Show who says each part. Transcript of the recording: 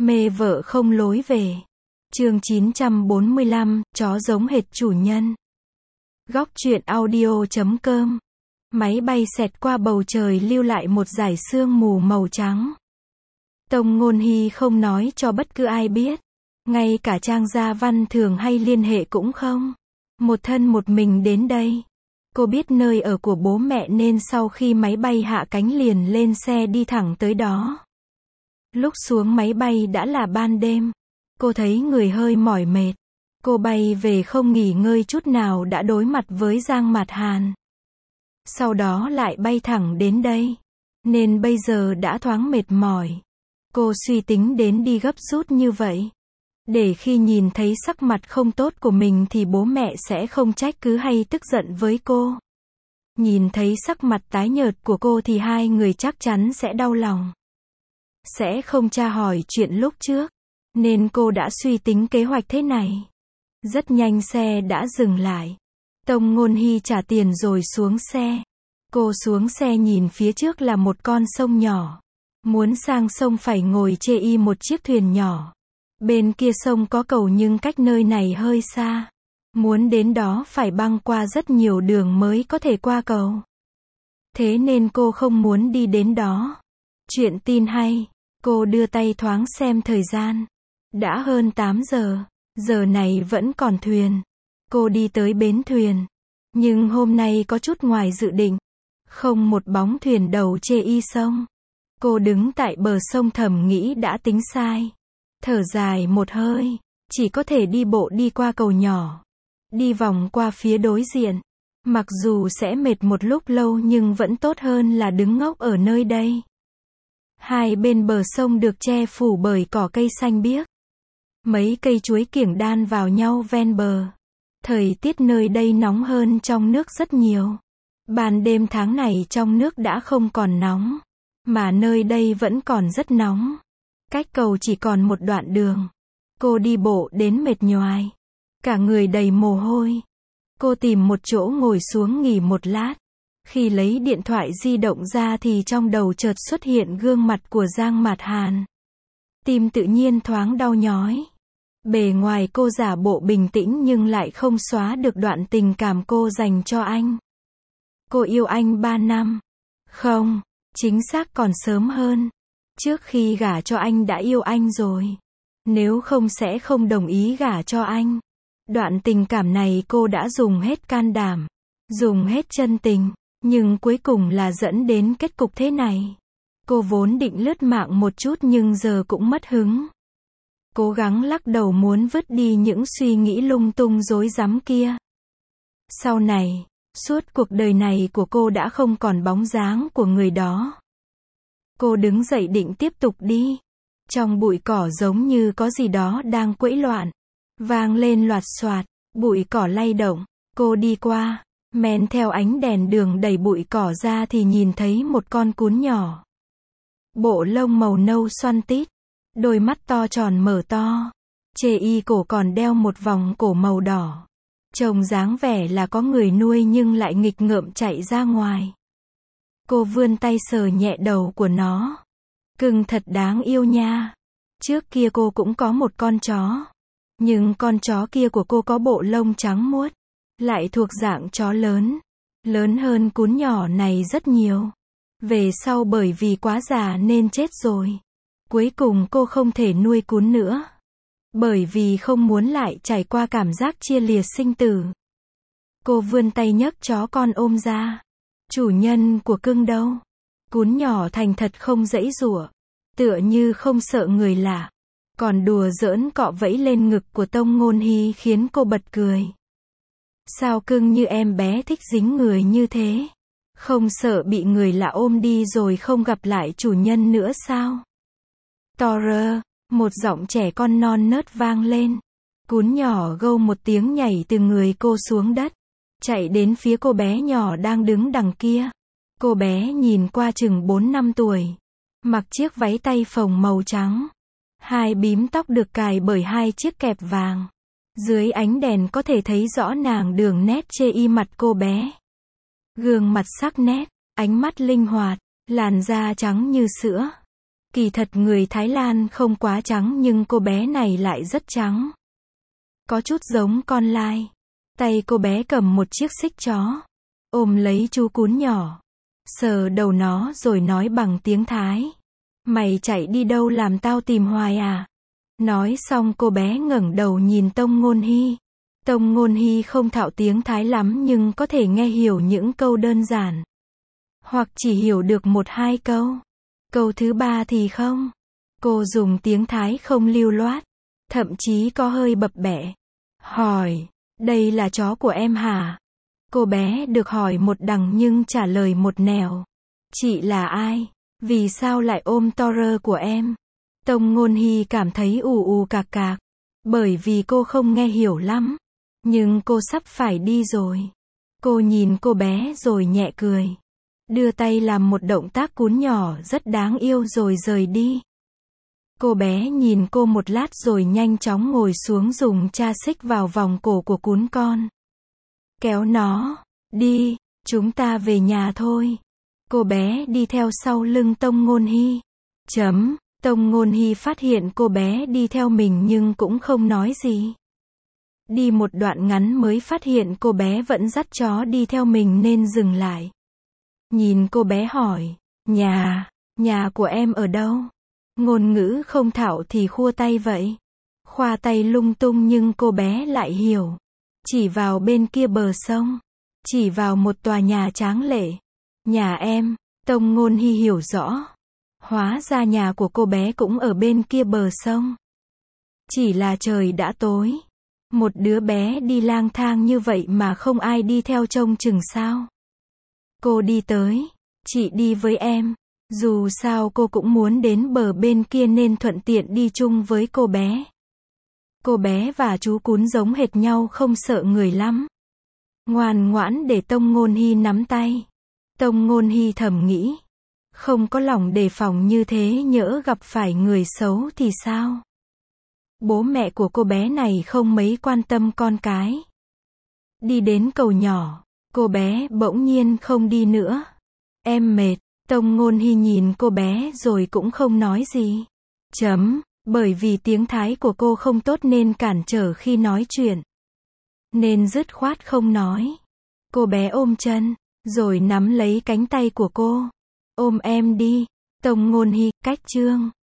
Speaker 1: Mê vợ không lối về. Chương 945, chó giống hệt chủ nhân. Góc truyện audio.com. Máy bay xẹt qua bầu trời lưu lại một dải sương mù màu trắng. Tông Ngôn Hy không nói cho bất cứ ai biết. Ngay cả Trang Gia Văn thường hay liên hệ cũng không. Một thân một mình đến đây. Cô biết nơi ở của bố mẹ nên sau khi máy bay hạ cánh liền lên xe đi thẳng tới đó. Lúc xuống máy bay đã là ban đêm. Cô thấy người hơi mỏi mệt. Cô bay về không nghỉ ngơi chút nào đã đối mặt với Giang Mạt Hàn. Sau đó lại bay thẳng đến đây. Nên bây giờ đã thoáng mệt mỏi. Cô suy tính đến đi gấp rút như vậy. Để khi nhìn thấy sắc mặt không tốt của mình thì bố mẹ sẽ không trách cứ hay tức giận với cô. Nhìn thấy sắc mặt tái nhợt của cô thì hai người chắc chắn sẽ đau lòng. Sẽ không tra hỏi chuyện lúc trước. Nên cô đã suy tính kế hoạch thế này. Rất nhanh xe đã dừng lại. Tông Ngôn Hy trả tiền rồi xuống xe. Cô xuống xe nhìn phía trước là một con sông nhỏ. Muốn sang sông phải ngồi chê một chiếc thuyền nhỏ. Bên kia sông có cầu nhưng cách nơi này hơi xa. Muốn đến đó phải băng qua rất nhiều đường mới có thể qua cầu. Thế nên cô không muốn đi đến đó. Chuyện tin hay. Cô đưa tay thoáng xem thời gian. Đã hơn 8 giờ. Giờ này vẫn còn thuyền. Cô đi tới bến thuyền. Nhưng hôm nay có chút ngoài dự định. Không một bóng thuyền đầu chê sông. Cô đứng tại bờ sông thầm nghĩ đã tính sai. Thở dài một hơi. Chỉ có thể đi bộ đi qua cầu nhỏ. Đi vòng qua phía đối diện. Mặc dù sẽ mệt một lúc lâu nhưng vẫn tốt hơn là đứng ngốc ở nơi đây. Hai bên bờ sông được che phủ bởi cỏ cây xanh biếc. Mấy cây chuối kiểng đan vào nhau ven bờ. Thời tiết nơi đây nóng hơn trong nước rất nhiều. Ban đêm tháng này trong nước đã không còn nóng. Mà nơi đây vẫn còn rất nóng. Cách cầu chỉ còn một đoạn đường. Cô đi bộ đến mệt nhoài. Cả người đầy mồ hôi. Cô tìm một chỗ ngồi xuống nghỉ một lát. Khi lấy điện thoại di động ra thì trong đầu chợt xuất hiện gương mặt của Giang Mạt Hàn. Tim tự nhiên thoáng đau nhói. Bề ngoài cô giả bộ bình tĩnh nhưng lại không xóa được đoạn tình cảm cô dành cho anh. Cô yêu anh 3 năm. Không, chính xác còn sớm hơn. Trước khi gả cho anh đã yêu anh rồi. Nếu không sẽ không đồng ý gả cho anh. Đoạn tình cảm này cô đã dùng hết can đảm. Dùng hết chân tình. Nhưng cuối cùng là dẫn đến kết cục thế này. Cô vốn định lướt mạng một chút nhưng giờ cũng mất hứng. Cố gắng lắc đầu muốn vứt đi những suy nghĩ lung tung rối rắm kia. Sau này, suốt cuộc đời này của cô đã không còn bóng dáng của người đó. Cô đứng dậy định tiếp tục đi. Trong bụi cỏ giống như có gì đó đang quẫy loạn. Vang lên loạt xoạt, bụi cỏ lay động. Cô đi qua, men theo ánh đèn đường đẩy bụi cỏ ra thì nhìn thấy một con cún nhỏ. Bộ lông màu nâu xoăn tít. Đôi mắt to tròn mở to. Chê cổ còn đeo một vòng cổ màu đỏ. Trông dáng vẻ là có người nuôi nhưng lại nghịch ngợm chạy ra ngoài. Cô vươn tay sờ nhẹ đầu của nó. Cưng thật đáng yêu nha. Trước kia cô cũng có một con chó. Nhưng con chó kia của cô có bộ lông trắng muốt. Lại thuộc dạng chó lớn. Lớn hơn cún nhỏ này rất nhiều. Về sau bởi vì quá già nên chết rồi. Cuối cùng cô không thể nuôi cún nữa. Bởi vì không muốn lại trải qua cảm giác chia lìa sinh tử. Cô vươn tay nhấc chó con ôm ra. Chủ nhân của cưng đâu? Cún nhỏ thành thật không giãy giụa. Tựa như không sợ người lạ. Còn đùa giỡn cọ vẫy lên ngực của Tông Ngôn Hy khiến cô bật cười. Sao cưng như em bé thích dính người như thế? Không sợ bị người lạ ôm đi rồi không gặp lại chủ nhân nữa sao? Torơ, một giọng trẻ con non nớt vang lên. Cún nhỏ gâu một tiếng nhảy từ người cô xuống đất. Chạy đến phía cô bé nhỏ đang đứng đằng kia. Cô bé nhìn qua chừng 4 năm tuổi. Mặc chiếc váy tay phồng màu trắng. Hai bím tóc được cài bởi hai chiếc kẹp vàng. Dưới ánh đèn có thể thấy rõ nàng đường nét chê mặt cô bé. Gương mặt sắc nét, ánh mắt linh hoạt, làn da trắng như sữa. Kỳ thật người Thái Lan không quá trắng nhưng cô bé này lại rất trắng. Có chút giống con lai. Tay cô bé cầm một chiếc xích chó. Ôm lấy chú cún nhỏ. Sờ đầu nó rồi nói bằng tiếng Thái. Mày chạy đi đâu làm tao tìm hoài à? Nói xong cô bé ngẩng đầu nhìn Tông Ngôn Hy. Tông Ngôn Hy không thạo tiếng Thái lắm nhưng có thể nghe hiểu những câu đơn giản. Hoặc chỉ hiểu được 1-2 câu. Câu thứ 3 thì không. Cô dùng tiếng Thái không lưu loát. Thậm chí có hơi bập bẹ. Hỏi, đây là chó của em hả? Cô bé được hỏi một đằng nhưng trả lời một nẻo. Chị là ai? Vì sao lại ôm Toddler của em? Tông Ngôn Hy cảm thấy ù ù cạc cạc. Bởi vì cô không nghe hiểu lắm. Nhưng cô sắp phải đi rồi. Cô nhìn cô bé rồi nhẹ cười. Đưa tay làm một động tác cún nhỏ rất đáng yêu rồi rời đi. Cô bé nhìn cô một lát rồi nhanh chóng ngồi xuống dùng cha xích vào vòng cổ của cún con. Kéo nó. Đi, chúng ta về nhà thôi. Cô bé đi theo sau lưng Tông Ngôn Hy. Tông Ngôn Hy phát hiện cô bé đi theo mình nhưng cũng không nói gì. Đi một đoạn ngắn mới phát hiện cô bé vẫn dắt chó đi theo mình nên dừng lại. Nhìn cô bé hỏi, nhà của em ở đâu? Ngôn ngữ không thạo thì khua tay vậy. Khoa tay lung tung nhưng cô bé lại hiểu. Chỉ vào bên kia bờ sông. Chỉ vào một tòa nhà tráng lệ. Nhà em, Tông Ngôn Hy hiểu rõ. Hóa ra nhà của cô bé cũng ở bên kia bờ sông. Chỉ là trời đã tối. Một đứa bé đi lang thang như vậy mà không ai đi theo trông chừng sao? Cô đi tới. Chị đi với em. Dù sao cô cũng muốn đến bờ bên kia nên thuận tiện đi chung với cô bé. Cô bé và chú cún giống hệt nhau không sợ người lắm. Ngoan ngoãn để Tông Ngôn Hy nắm tay. Tông Ngôn Hy thầm nghĩ. Không có lòng đề phòng như thế nhỡ gặp phải người xấu thì sao? Bố mẹ của cô bé này không mấy quan tâm con cái. Đi đến cầu nhỏ, cô bé bỗng nhiên không đi nữa. Em mệt. Tông Ngôn Hy nhìn cô bé rồi cũng không nói gì. Bởi vì tiếng Thái của cô không tốt nên cản trở khi nói chuyện. Nên dứt khoát không nói. Cô bé ôm chân, rồi nắm lấy cánh tay của cô. Ôm em đi. Tông Ngôn Hy, cách chương.